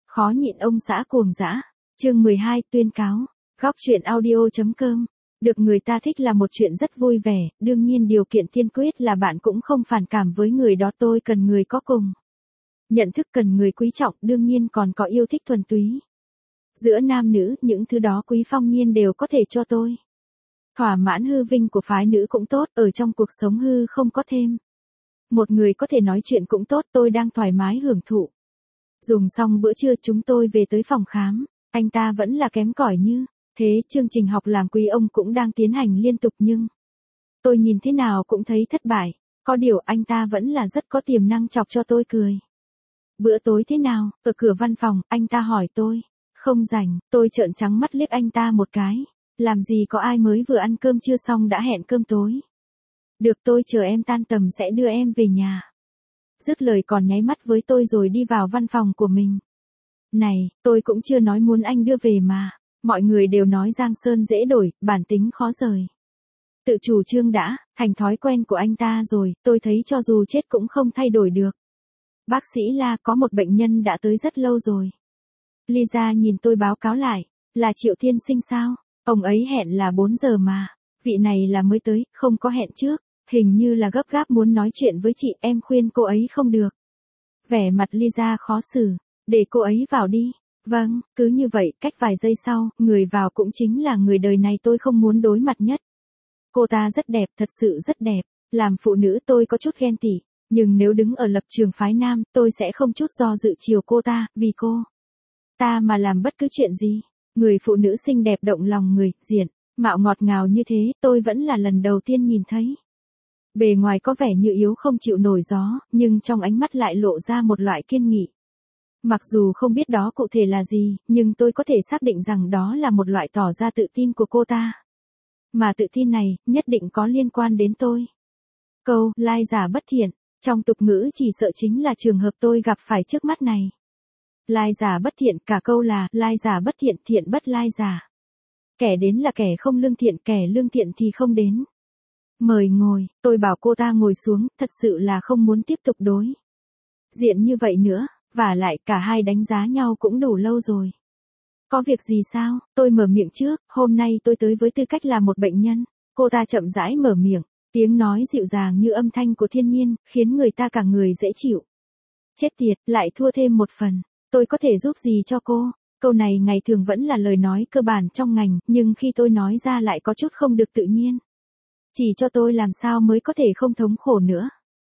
Khó nhịn ông xã cuồng dã. Chương 12 tuyên cáo. Góc truyện audio.com. Được người ta thích là một chuyện rất vui vẻ, đương nhiên điều kiện tiên quyết là bạn cũng không phản cảm với người đó. Tôi cần người có cùng nhận thức, cần người quý trọng, đương nhiên còn có yêu thích thuần túy. Giữa nam nữ, những thứ đó Quý Phong Nhiên đều có thể cho tôi. Thỏa mãn hư vinh của phái nữ cũng tốt, ở trong cuộc sống hư không có thêm. Một người có thể nói chuyện cũng tốt, tôi đang thoải mái hưởng thụ. Dùng xong bữa trưa chúng tôi về tới phòng khám, anh ta vẫn là kém cỏi như thế, chương trình học làm quý ông cũng đang tiến hành liên tục nhưng tôi nhìn thế nào cũng thấy thất bại, có điều anh ta vẫn là rất có tiềm năng chọc cho tôi cười. Bữa tối thế nào? Ở cửa văn phòng, anh ta hỏi tôi. Không rảnh, tôi trợn trắng mắt liếc anh ta một cái. Làm gì có ai mới vừa ăn cơm trưa xong đã hẹn cơm tối. Được, tôi chờ em tan tầm sẽ đưa em về nhà. Dứt lời còn nháy mắt với tôi rồi đi vào văn phòng của mình. Này, tôi cũng chưa nói muốn anh đưa về mà. Mọi người đều nói Giang Sơn dễ đổi, bản tính khó rời. Tự chủ trương đã, thành thói quen của anh ta rồi, tôi thấy cho dù chết cũng không thay đổi được. Bác sĩ La, có một bệnh nhân đã tới rất lâu rồi. Lisa nhìn tôi báo cáo lại, là Triệu Tiên Sinh sao? Ông ấy hẹn là 4 giờ mà. Vị này là mới tới, không có hẹn trước. Hình như là gấp gáp muốn nói chuyện với chị, em khuyên cô ấy không được. Vẻ mặt Lisa khó xử, để cô ấy vào đi. Vâng, cứ như vậy, cách vài giây sau, người vào cũng chính là người đời này tôi không muốn đối mặt nhất. Cô ta rất đẹp, thật sự rất đẹp. Làm phụ nữ tôi có chút ghen tị, nhưng nếu đứng ở lập trường phái nam, tôi sẽ không chút do dự chiều cô ta, vì cô ta mà làm bất cứ chuyện gì. Người phụ nữ xinh đẹp động lòng người, diện mạo ngọt ngào như thế, tôi vẫn là lần đầu tiên nhìn thấy. Bề ngoài có vẻ như yếu không chịu nổi gió, nhưng trong ánh mắt lại lộ ra một loại kiên nghị. Mặc dù không biết đó cụ thể là gì, nhưng tôi có thể xác định rằng đó là một loại tỏ ra tự tin của cô ta. Mà tự tin này, nhất định có liên quan đến tôi. Câu, lai giả bất thiện, trong tục ngữ chỉ sợ chính là trường hợp tôi gặp phải trước mắt này. Lai giả bất thiện, cả câu là, lai giả bất thiện, thiện bất lai giả. Kẻ đến là kẻ không lương thiện, kẻ lương thiện thì không đến. Mời ngồi, tôi bảo cô ta ngồi xuống, thật sự là không muốn tiếp tục đối diện như vậy nữa, và lại cả hai đánh giá nhau cũng đủ lâu rồi. Có việc gì sao? Tôi mở miệng trước, hôm nay tôi tới với tư cách là một bệnh nhân. Cô ta chậm rãi mở miệng, tiếng nói dịu dàng như âm thanh của thiên nhiên, khiến người ta cả người dễ chịu. Chết tiệt, lại thua thêm một phần. Tôi có thể giúp gì cho cô? Câu này ngày thường vẫn là lời nói cơ bản trong ngành, nhưng khi tôi nói ra lại có chút không được tự nhiên. Chỉ cho tôi làm sao mới có thể không thống khổ nữa.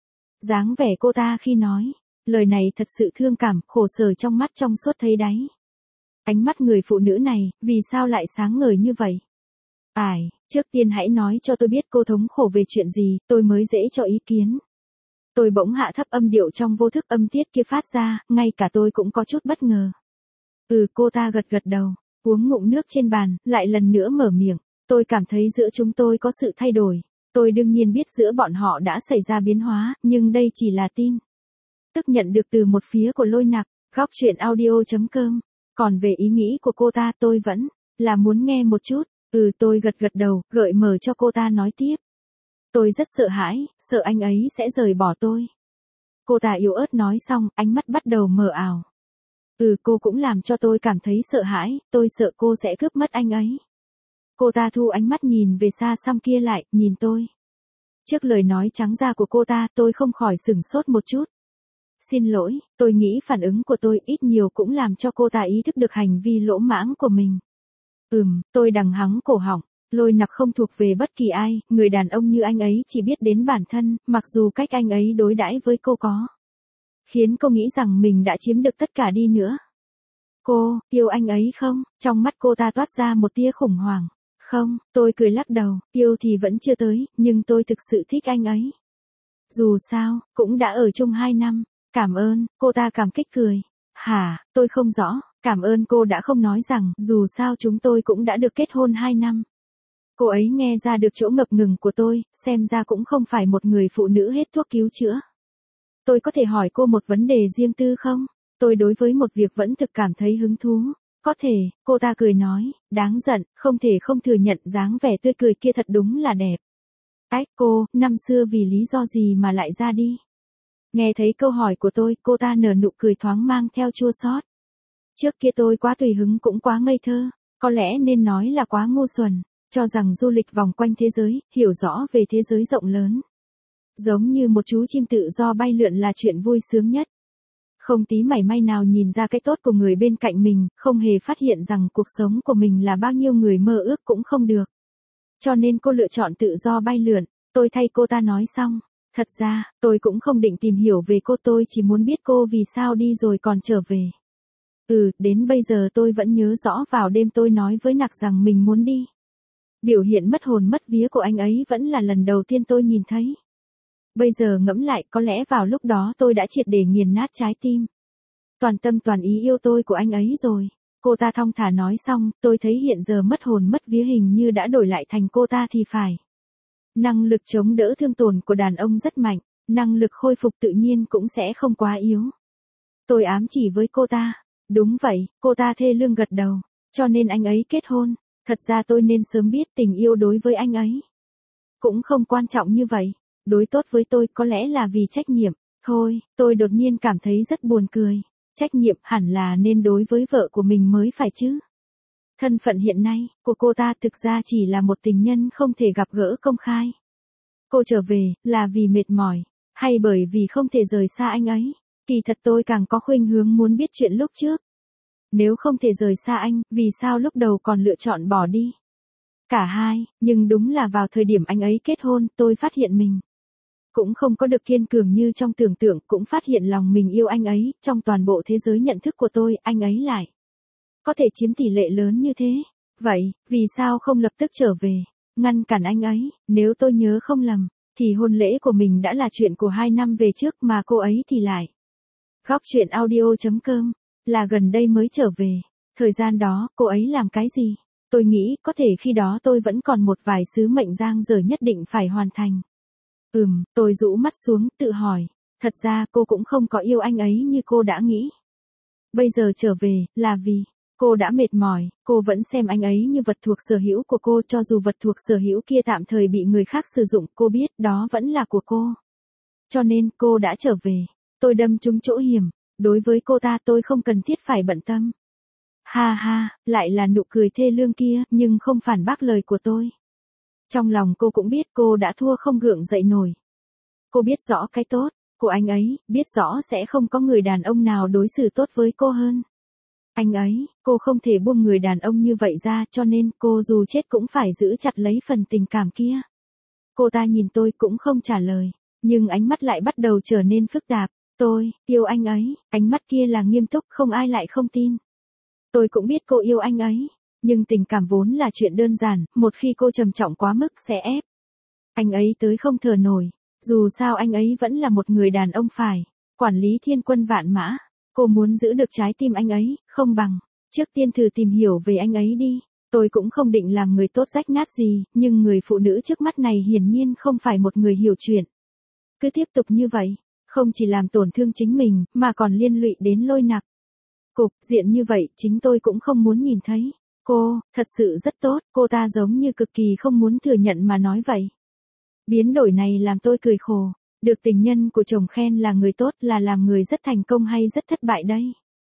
Dáng vẻ cô ta khi nói lời này thật sự thương cảm, khổ sở trong mắt trong suốt thấy đáy. Ánh mắt người phụ nữ này, vì sao lại sáng ngời như vậy? Trước tiên hãy nói cho tôi biết cô thống khổ về chuyện gì, tôi mới dễ cho ý kiến. Tôi bỗng hạ thấp âm điệu trong vô thức âm tiết kia phát ra, ngay cả tôi cũng có chút bất ngờ. Cô ta gật gật đầu, uống ngụm nước trên bàn, lại lần nữa mở miệng. Tôi cảm thấy giữa chúng tôi có sự thay đổi. Tôi đương nhiên biết giữa bọn họ đã xảy ra biến hóa, nhưng đây chỉ là tin tức nhận được từ một phía của Lôi Nặc. Góc truyện audio.com. Còn về ý nghĩ của cô ta tôi vẫn là muốn nghe một chút. Tôi gật gật đầu, gợi mở cho cô ta nói tiếp. Tôi rất sợ hãi, sợ anh ấy sẽ rời bỏ tôi. Cô ta yếu ớt nói xong, ánh mắt bắt đầu mờ ảo. Cô cũng làm cho tôi cảm thấy sợ hãi, tôi sợ cô sẽ cướp mất anh ấy. Cô ta thu ánh mắt nhìn về xa xăm kia lại, nhìn tôi. Trước lời nói trắng ra của cô ta, tôi không khỏi sửng sốt một chút. Xin lỗi, tôi nghĩ phản ứng của tôi ít nhiều cũng làm cho cô ta ý thức được hành vi lỗ mãng của mình. Tôi đằng hắng cổ họng. Lôi Nặc không thuộc về bất kỳ ai, người đàn ông như anh ấy chỉ biết đến bản thân, mặc dù cách anh ấy đối đãi với cô có khiến cô nghĩ rằng mình đã chiếm được tất cả đi nữa. Cô, yêu anh ấy không? Trong mắt cô ta toát ra một tia khủng hoảng. Không, tôi cười lắc đầu, yêu thì vẫn chưa tới, nhưng tôi thực sự thích anh ấy. Dù sao, cũng đã ở chung 2 năm. Cảm ơn, cô ta cảm kích cười. Hả, tôi không rõ, cảm ơn cô đã không nói rằng, dù sao chúng tôi cũng đã được kết hôn 2 năm. Cô ấy nghe ra được chỗ ngập ngừng của tôi, xem ra cũng không phải một người phụ nữ hết thuốc cứu chữa. Tôi có thể hỏi cô một vấn đề riêng tư không? Tôi đối với một việc vẫn thực cảm thấy hứng thú. Có thể, cô ta cười nói, đáng giận, không thể không thừa nhận dáng vẻ tươi cười kia thật đúng là đẹp. Cô, năm xưa vì lý do gì mà lại ra đi? Nghe thấy câu hỏi của tôi, cô ta nở nụ cười thoáng mang theo chua xót. Trước kia tôi quá tùy hứng cũng quá ngây thơ, có lẽ nên nói là quá ngu xuẩn, cho rằng du lịch vòng quanh thế giới, hiểu rõ về thế giới rộng lớn. Giống như một chú chim tự do bay lượn là chuyện vui sướng nhất. Không tí mảy may nào nhìn ra cái tốt của người bên cạnh mình, không hề phát hiện rằng cuộc sống của mình là bao nhiêu người mơ ước cũng không được. Cho nên cô lựa chọn tự do bay lượn, tôi thay cô ta nói xong. Thật ra, tôi cũng không định tìm hiểu về cô, tôi chỉ muốn biết cô vì sao đi rồi còn trở về. Đến bây giờ tôi vẫn nhớ rõ vào đêm tôi nói với Nặc rằng mình muốn đi. Biểu hiện mất hồn mất vía của anh ấy vẫn là lần đầu tiên tôi nhìn thấy. Bây giờ ngẫm lại, có lẽ vào lúc đó tôi đã triệt để nghiền nát trái tim. Toàn tâm toàn ý yêu tôi của anh ấy rồi. Cô ta thong thả nói xong, tôi thấy hiện giờ mất hồn mất vía hình như đã đổi lại thành cô ta thì phải. Năng lực chống đỡ thương tổn của đàn ông rất mạnh, năng lực khôi phục tự nhiên cũng sẽ không quá yếu. Tôi ám chỉ với cô ta. Đúng vậy, cô ta thê lương gật đầu. Cho nên anh ấy kết hôn. Thật ra tôi nên sớm biết tình yêu đối với anh ấy cũng không quan trọng như vậy. Đối tốt với tôi có lẽ là vì trách nhiệm. Thôi, tôi đột nhiên cảm thấy rất buồn cười. Trách nhiệm hẳn là nên đối với vợ của mình mới phải chứ. Thân phận hiện nay của cô ta thực ra chỉ là một tình nhân không thể gặp gỡ công khai. Cô trở về là vì mệt mỏi, hay bởi vì không thể rời xa anh ấy? Kỳ thật tôi càng có khuynh hướng muốn biết chuyện lúc trước. Nếu không thể rời xa anh, vì sao lúc đầu còn lựa chọn bỏ đi? Cả hai, nhưng đúng là vào thời điểm anh ấy kết hôn, tôi phát hiện mình cũng không có được kiên cường như trong tưởng tượng, cũng phát hiện lòng mình yêu anh ấy, trong toàn bộ thế giới nhận thức của tôi, anh ấy lại có thể chiếm tỷ lệ lớn như thế. Vậy, vì sao không lập tức trở về, ngăn cản anh ấy? Nếu tôi nhớ không lầm, thì hôn lễ của mình đã là chuyện của 2 năm về trước mà cô ấy thì lại. Góc truyện audio.com, là gần đây mới trở về. Thời gian đó, cô ấy làm cái gì? Tôi nghĩ có thể khi đó tôi vẫn còn một vài sứ mệnh dang dở nhất định phải hoàn thành. Tôi rũ mắt xuống, tự hỏi. Thật ra cô cũng không có yêu anh ấy như cô đã nghĩ. Bây giờ trở về, là vì cô đã mệt mỏi, cô vẫn xem anh ấy như vật thuộc sở hữu của cô, cho dù vật thuộc sở hữu kia tạm thời bị người khác sử dụng, cô biết đó vẫn là của cô. Cho nên cô đã trở về. Tôi đâm trúng chỗ hiểm. Đối với cô ta tôi không cần thiết phải bận tâm. Ha ha, lại là nụ cười thê lương kia, nhưng không phản bác lời của tôi. Trong lòng cô cũng biết cô đã thua không gượng dậy nổi. Cô biết rõ cái tốt của anh ấy, biết rõ sẽ không có người đàn ông nào đối xử tốt với cô hơn anh ấy. Cô không thể buông người đàn ông như vậy ra, cho nên cô dù chết cũng phải giữ chặt lấy phần tình cảm kia. Cô ta nhìn tôi cũng không trả lời, nhưng ánh mắt lại bắt đầu trở nên phức tạp. Tôi yêu anh ấy, ánh mắt kia là nghiêm túc, không ai lại không tin. Tôi cũng biết cô yêu anh ấy, nhưng tình cảm vốn là chuyện đơn giản, một khi cô trầm trọng quá mức sẽ ép anh ấy tới không thở nổi. Dù sao anh ấy vẫn là một người đàn ông phải quản lý thiên quân vạn mã. Cô muốn giữ được trái tim anh ấy, không bằng trước tiên thử tìm hiểu về anh ấy đi. Tôi cũng không định làm người tốt rách nát gì, nhưng người phụ nữ trước mắt này hiển nhiên không phải một người hiểu chuyện. Cứ tiếp tục như vậy, không chỉ làm tổn thương chính mình, mà còn liên lụy đến Lôi Nặc. Cục diện như vậy, chính tôi cũng không muốn nhìn thấy. Cô, thật sự rất tốt, cô ta giống như cực kỳ không muốn thừa nhận mà nói vậy. Biến đổi này làm tôi cười khổ. Được tình nhân của chồng khen là người tốt, là làm người rất thành công hay rất thất bại đây?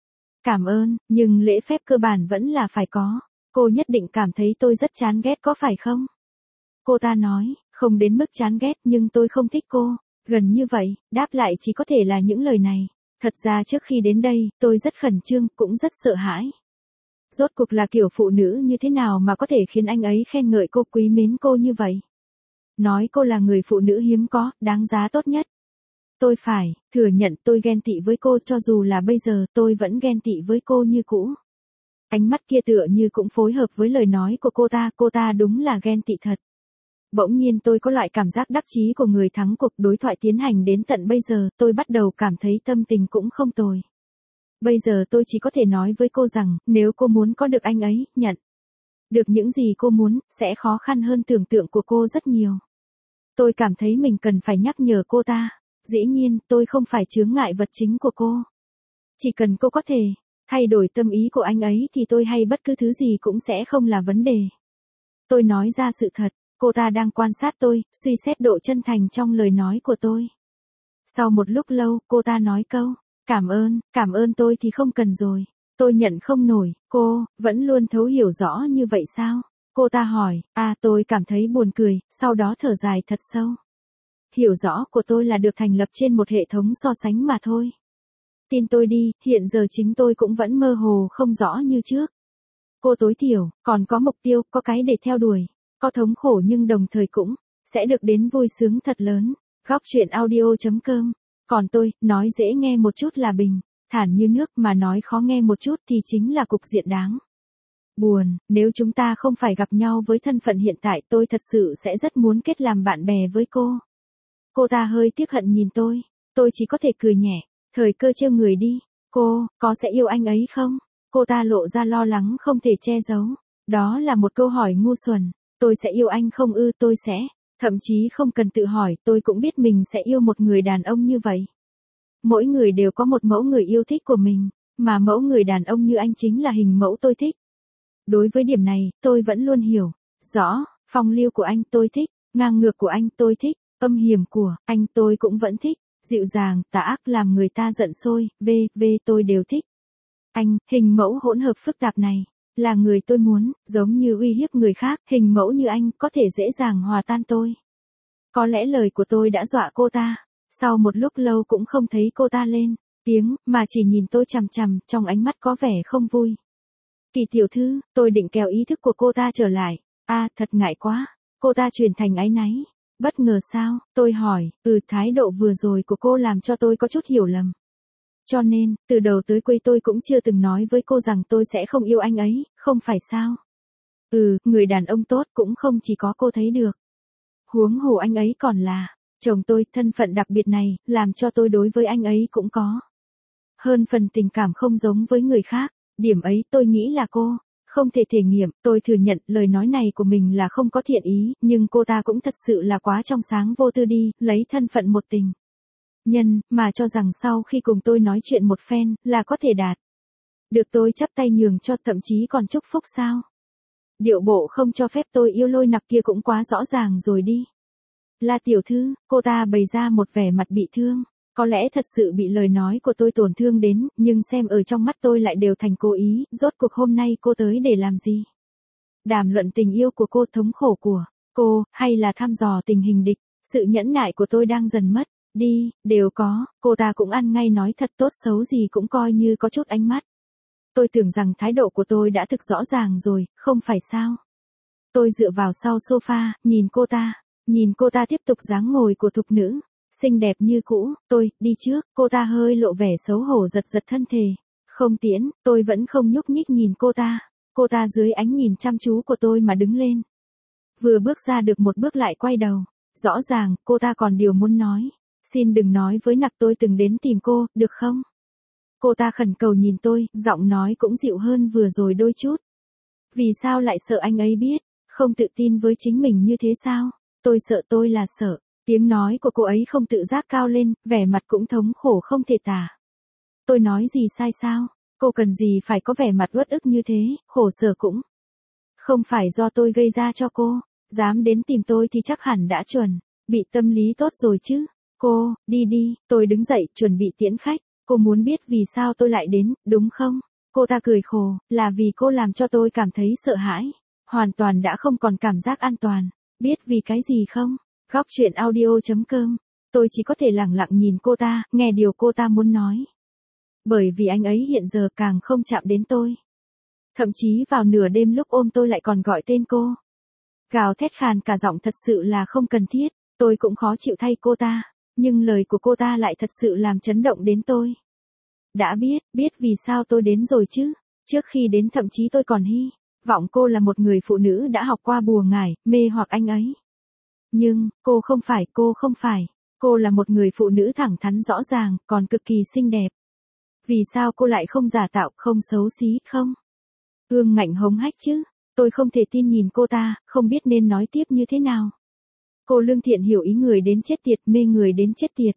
Cảm ơn, nhưng lễ phép cơ bản vẫn là phải có. Cô nhất định cảm thấy tôi rất chán ghét có phải không? Cô ta nói, không đến mức chán ghét, nhưng tôi không thích cô. Gần như vậy, đáp lại chỉ có thể là những lời này. Thật ra trước khi đến đây, tôi rất khẩn trương, cũng rất sợ hãi. Rốt cuộc là kiểu phụ nữ như thế nào mà có thể khiến anh ấy khen ngợi cô, quý mến cô như vậy? Nói cô là người phụ nữ hiếm có, đáng giá tốt nhất. Tôi phải thừa nhận tôi ghen tị với cô, cho dù là bây giờ tôi vẫn ghen tị với cô như cũ. Ánh mắt kia tựa như cũng phối hợp với lời nói của cô ta đúng là ghen tị thật. Bỗng nhiên tôi có loại cảm giác đắc chí của người thắng cuộc. Đối thoại tiến hành đến tận bây giờ, tôi bắt đầu cảm thấy tâm tình cũng không tồi. Bây giờ tôi chỉ có thể nói với cô rằng, nếu cô muốn có được anh ấy, nhận được những gì cô muốn, sẽ khó khăn hơn tưởng tượng của cô rất nhiều. Tôi cảm thấy mình cần phải nhắc nhở cô ta. Dĩ nhiên, tôi không phải chướng ngại vật chính của cô. Chỉ cần cô có thể thay đổi tâm ý của anh ấy thì tôi hay bất cứ thứ gì cũng sẽ không là vấn đề. Tôi nói ra sự thật, cô ta đang quan sát tôi, suy xét độ chân thành trong lời nói của tôi. Sau một lúc lâu, cô ta nói câu, cảm ơn tôi thì không cần rồi. Tôi nhận không nổi, cô, vẫn luôn thấu hiểu rõ như vậy sao? Cô ta hỏi, tôi cảm thấy buồn cười, sau đó thở dài thật sâu. Hiểu rõ của tôi là được thành lập trên một hệ thống so sánh mà thôi. Tin tôi đi, hiện giờ chính tôi cũng vẫn mơ hồ không rõ như trước. Cô tối thiểu, còn có mục tiêu, có cái để theo đuổi. Có thống khổ nhưng đồng thời cũng sẽ được đến vui sướng thật lớn. Góc chuyện audio.com. Còn tôi, nói dễ nghe một chút là bình, thản như nước, mà nói khó nghe một chút thì chính là cục diện đáng buồn. Nếu chúng ta không phải gặp nhau với thân phận hiện tại, tôi thật sự sẽ rất muốn kết làm bạn bè với cô. Cô ta hơi tiếc hận nhìn tôi chỉ có thể cười nhẹ. Thời cơ trêu người đi. Cô, có sẽ yêu anh ấy không? Cô ta lộ ra lo lắng không thể che giấu. Đó là một câu hỏi ngu xuẩn. Tôi sẽ yêu anh không ư? Tôi sẽ. Thậm chí không cần tự hỏi, tôi cũng biết mình sẽ yêu một người đàn ông như vậy. Mỗi người đều có một mẫu người yêu thích của mình, mà mẫu người đàn ông như anh chính là hình mẫu tôi thích. Đối với điểm này, tôi vẫn luôn hiểu rõ. Phong lưu của anh tôi thích, ngang ngược của anh tôi thích, âm hiểm của anh tôi cũng vẫn thích, dịu dàng, tà ác làm người ta giận sôi, tôi đều thích. Anh, hình mẫu hỗn hợp phức tạp này, là người tôi muốn. Giống như uy hiếp người khác, hình mẫu như anh có thể dễ dàng hòa tan tôi. Có lẽ lời của tôi đã dọa cô ta. Sau một lúc lâu cũng không thấy cô ta lên tiếng, mà chỉ nhìn tôi chằm chằm, trong ánh mắt có vẻ không vui. Kỳ tiểu thư, tôi định kéo ý thức của cô ta trở lại. Thật ngại quá. Cô ta chuyển thành áy náy. Bất ngờ sao? Tôi hỏi. Thái độ vừa rồi của cô làm cho tôi có chút hiểu lầm. Cho nên, từ đầu tới cuối tôi cũng chưa từng nói với cô rằng tôi sẽ không yêu anh ấy, không phải sao? Người đàn ông tốt cũng không chỉ có cô thấy được. Huống hồ anh ấy còn là chồng tôi. Thân phận đặc biệt này, làm cho tôi đối với anh ấy cũng có hơn phần tình cảm không giống với người khác. Điểm ấy tôi nghĩ là cô không thể thể nghiệm. Tôi thừa nhận lời nói này của mình là không có thiện ý, nhưng cô ta cũng thật sự là quá trong sáng vô tư đi, lấy thân phận một tình nhân, mà cho rằng sau khi cùng tôi nói chuyện một phen, là có thể đạt được tôi chắp tay nhường cho, thậm chí còn chúc phúc sao. Điệu bộ không cho phép tôi yêu Lôi Nặc kia cũng quá rõ ràng rồi đi. La tiểu thư, cô ta bày ra một vẻ mặt bị thương. Có lẽ thật sự bị lời nói của tôi tổn thương đến, nhưng xem ở trong mắt tôi lại đều thành cố ý. Rốt cuộc hôm nay cô tới để làm gì? Đàm luận tình yêu của cô, thống khổ của cô, hay là thăm dò tình hình địch? Sự nhẫn nại của tôi đang dần mất đi, đều có. Cô ta cũng ăn ngay nói thật, tốt xấu gì cũng coi như có chút ánh mắt. Tôi tưởng rằng thái độ của tôi đã thực rõ ràng rồi, không phải sao? Tôi dựa vào sau sofa, nhìn cô ta tiếp tục dáng ngồi của thục nữ, xinh đẹp như cũ. Tôi đi trước. Cô ta hơi lộ vẻ xấu hổ, giật giật thân thể. Không tiễn. Tôi vẫn không nhúc nhích nhìn cô ta. Cô ta dưới ánh nhìn chăm chú của tôi mà đứng lên. Vừa bước ra được một bước lại quay đầu. Rõ ràng, cô ta còn điều muốn nói. Xin đừng nói với Nặc tôi từng đến tìm cô, được không? Cô ta khẩn cầu nhìn tôi, giọng nói cũng dịu hơn vừa rồi đôi chút. Vì sao lại sợ anh ấy biết? Không tự tin với chính mình như thế sao? Tôi sợ, tôi là sợ. Tiếng nói của cô ấy không tự giác cao lên, vẻ mặt cũng thống khổ không thể tả. Tôi nói gì sai sao? Cô cần gì phải có vẻ mặt uất ức như thế, khổ sở cũng không phải do tôi gây ra cho cô. Dám đến tìm tôi thì chắc hẳn đã chuẩn bị tâm lý tốt rồi chứ. Cô, đi đi. Tôi đứng dậy, chuẩn bị tiễn khách. Cô muốn biết vì sao tôi lại đến, đúng không? Cô ta cười khổ, là vì cô làm cho tôi cảm thấy sợ hãi. Hoàn toàn đã không còn cảm giác an toàn. Biết vì cái gì không? Góc chuyện audio.com. Tôi chỉ có thể lặng lặng nhìn cô ta, nghe điều cô ta muốn nói. Bởi vì anh ấy hiện giờ càng không chạm đến tôi. Thậm chí vào nửa đêm lúc ôm tôi lại còn gọi tên cô. Gào thét khàn cả giọng, thật sự là không cần thiết. Tôi cũng khó chịu thay cô ta. Nhưng lời của cô ta lại thật sự làm chấn động đến tôi. Đã biết vì sao tôi đến rồi chứ. Trước khi đến thậm chí tôi còn hy vọng cô là một người phụ nữ đã học qua bùa ngải, mê hoặc anh ấy. Nhưng, cô không phải. Cô là một người phụ nữ thẳng thắn rõ ràng, còn cực kỳ xinh đẹp. Vì sao cô lại không giả tạo, không xấu xí, không ương ngạnh hống hách chứ? Tôi không thể tin nhìn cô ta, không biết nên nói tiếp như thế nào. Cô lương thiện hiểu ý người đến chết tiệt, mê người đến chết tiệt.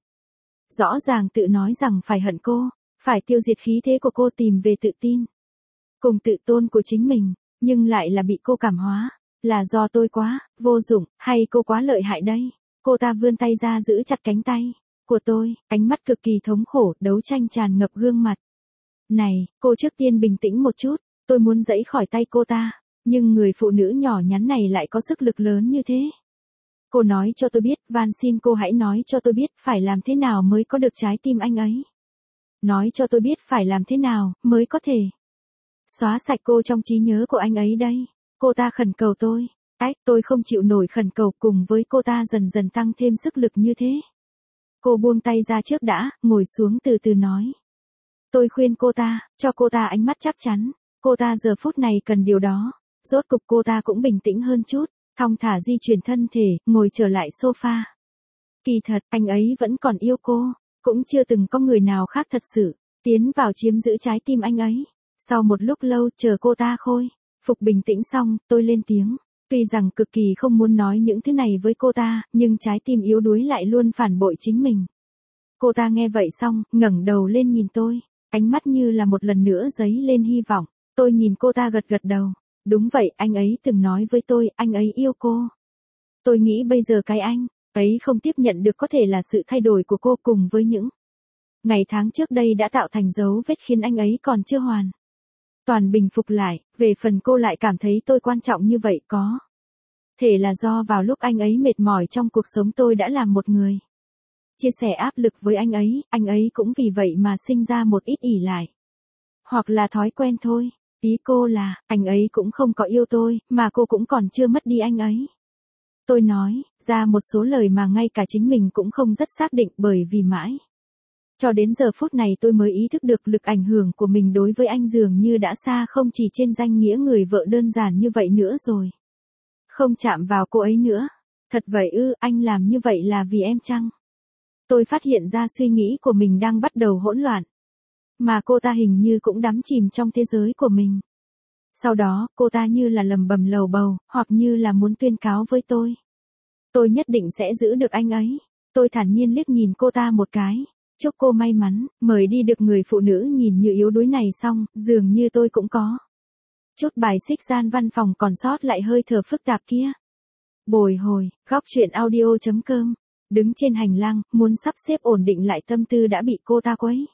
Rõ ràng tự nói rằng phải hận cô, phải tiêu diệt khí thế của cô, tìm về tự tin cùng tự tôn của chính mình, nhưng lại là bị cô cảm hóa. Là do tôi quá vô dụng, hay cô quá lợi hại đây? Cô ta vươn tay ra giữ chặt cánh tay của tôi, ánh mắt cực kỳ thống khổ, đấu tranh tràn ngập gương mặt. Này, cô trước tiên bình tĩnh một chút, tôi muốn giãy khỏi tay cô ta, nhưng người phụ nữ nhỏ nhắn này lại có sức lực lớn như thế. Cô nói cho tôi biết, van xin cô hãy nói cho tôi biết phải làm thế nào mới có được trái tim anh ấy. Nói cho tôi biết phải làm thế nào mới có thể xóa sạch cô trong trí nhớ của anh ấy đây. Cô ta khẩn cầu tôi. Tôi không chịu nổi khẩn cầu, cùng với cô ta dần dần tăng thêm sức lực như thế. Cô buông tay ra trước đã, ngồi xuống từ từ nói. Tôi khuyên cô ta, cho cô ta ánh mắt chắc chắn. Cô ta giờ phút này cần điều đó. Rốt cục cô ta cũng bình tĩnh hơn chút, thong thả di chuyển thân thể, ngồi trở lại sofa. Kỳ thật, anh ấy vẫn còn yêu cô. Cũng chưa từng có người nào khác thật sự tiến vào chiếm giữ trái tim anh ấy. Sau một lúc lâu chờ cô ta khôi phục bình tĩnh xong, tôi lên tiếng. Tuy rằng cực kỳ không muốn nói những thứ này với cô ta, nhưng trái tim yếu đuối lại luôn phản bội chính mình. Cô ta nghe vậy xong, ngẩng đầu lên nhìn tôi, ánh mắt như là một lần nữa dấy lên hy vọng. Tôi nhìn cô ta gật gật đầu. Đúng vậy, anh ấy từng nói với tôi, anh ấy yêu cô. Tôi nghĩ bây giờ cái anh ấy không tiếp nhận được có thể là sự thay đổi của cô cùng với những ngày tháng trước đây đã tạo thành dấu vết khiến anh ấy còn chưa hoàn toàn bình phục lại. Về phần cô lại cảm thấy tôi quan trọng như vậy có thể là do vào lúc anh ấy mệt mỏi trong cuộc sống tôi đã làm một người chia sẻ áp lực với anh ấy cũng vì vậy mà sinh ra một ít ỷ lại. Hoặc là thói quen thôi. Ý cô là, anh ấy cũng không có yêu tôi, mà cô cũng còn chưa mất đi anh ấy. Tôi nói ra một số lời mà ngay cả chính mình cũng không rất xác định, bởi vì mãi cho đến giờ phút này tôi mới ý thức được lực ảnh hưởng của mình đối với anh dường như đã xa không chỉ trên danh nghĩa người vợ đơn giản như vậy nữa rồi. Không chạm vào cô ấy nữa. Thật vậy ư, anh làm như vậy là vì em chăng? Tôi phát hiện ra suy nghĩ của mình đang bắt đầu hỗn loạn. Mà cô ta hình như cũng đắm chìm trong thế giới của mình. Sau đó, cô ta như là lầm bầm lầu bầu, hoặc như là muốn tuyên cáo với tôi. Tôi nhất định sẽ giữ được anh ấy. Tôi thản nhiên liếc nhìn cô ta một cái. Chúc cô may mắn, mời đi được người phụ nữ nhìn như yếu đuối này xong, dường như tôi cũng có chút bài xích gian văn phòng còn sót lại hơi thở phức tạp kia. Bồi hồi, góc chuyện audio.com. Đứng trên hành lang, muốn sắp xếp ổn định lại tâm tư đã bị cô ta quấy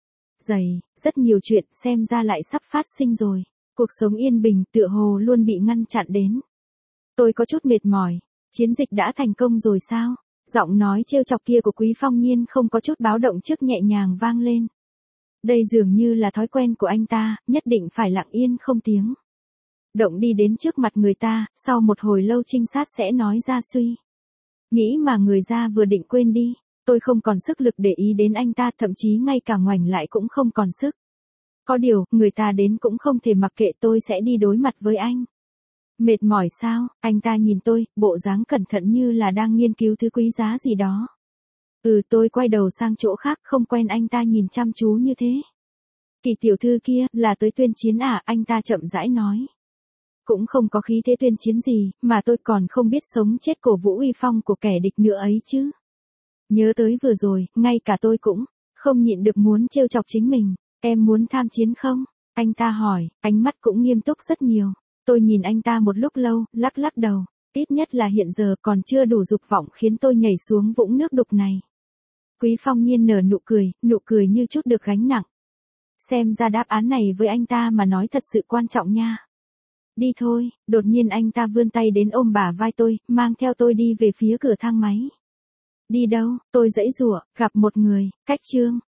dày. Rất nhiều chuyện xem ra lại sắp phát sinh rồi. Cuộc sống yên bình tựa hồ luôn bị ngăn chặn đến. Tôi có chút mệt mỏi. Chiến dịch đã thành công rồi sao? Giọng nói trêu chọc kia của Quý Phong Nhiên không có chút báo động trước nhẹ nhàng vang lên. Đây dường như là thói quen của anh ta, nhất định phải lặng yên không tiếng động đi đến trước mặt người ta, sau một hồi lâu trinh sát sẽ nói ra suy nghĩ mà người ra vừa định quên đi. Tôi không còn sức lực để ý đến anh ta, thậm chí ngay cả ngoảnh lại cũng không còn sức. Có điều, người ta đến cũng không thể mặc kệ, tôi sẽ đi đối mặt với anh. Mệt mỏi sao? Anh ta nhìn tôi, bộ dáng cẩn thận như là đang nghiên cứu thứ quý giá gì đó. Tôi quay đầu sang chỗ khác, không quen anh ta nhìn chăm chú như thế. Kỳ tiểu thư kia, là tới tuyên chiến à? Anh ta chậm rãi nói. Cũng không có khí thế tuyên chiến gì, mà tôi còn không biết sống chết cổ vũ uy phong của kẻ địch nữa ấy chứ. Nhớ tới vừa rồi, ngay cả tôi cũng không nhịn được muốn trêu chọc chính mình. Em muốn tham chiến không? Anh ta hỏi, ánh mắt cũng nghiêm túc rất nhiều. Tôi nhìn anh ta một lúc lâu, lắc lắc đầu. Ít nhất là hiện giờ còn chưa đủ dục vọng khiến tôi nhảy xuống vũng nước đục này. Quý Phong Nhiên nở nụ cười như chút được gánh nặng. Xem ra đáp án này với anh ta mà nói thật sự quan trọng nha. Đi thôi, đột nhiên anh ta vươn tay đến ôm bả vai tôi, mang theo tôi đi về phía cửa thang máy. Đi đâu? Tôi giãy giụa, gặp một người, cách chương.